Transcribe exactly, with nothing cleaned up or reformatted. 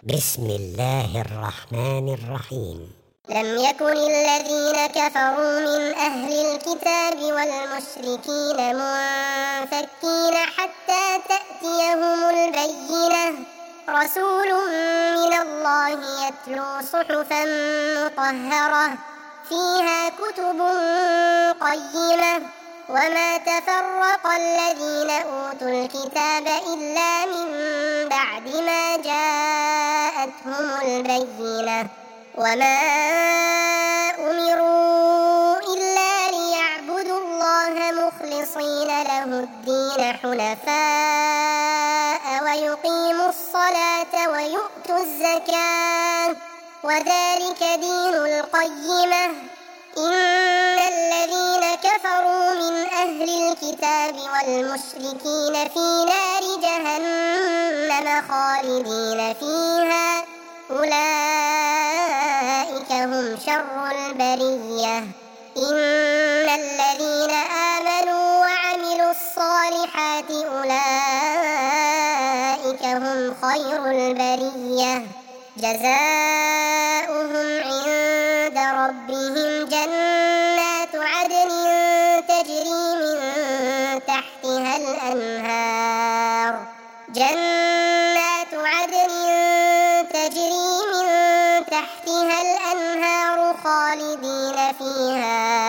بسم الله الرحمن الرحيم. لم يكن الذين كفروا من أهل الكتاب والمشركين منفكين حتى تأتيهم البينة، رسول من الله يتلو صحفا مطهرة فيها كتب قيمة، وما تفرق الذين أوتوا الكتاب إلا من بعد ما جاءتهم البينة، وما أمروا إلا ليعبدوا الله مخلصين له الدين حنفاء ويقيموا الصلاة ويؤتوا الزكاة، وذلك دين القيمة. إن الذين كفروا من أهل الكتاب والمشركين في نار جهنم خالدين فيها، أولئك هم شر البرية. إن الذين آمنوا وعملوا الصالحات أولئك هم خير البرية، جزاؤهم عند ربهم جنات عدن تجري من تحتها الأنهار جنات عدن تجري من تحتها الأنهار خالدين فيها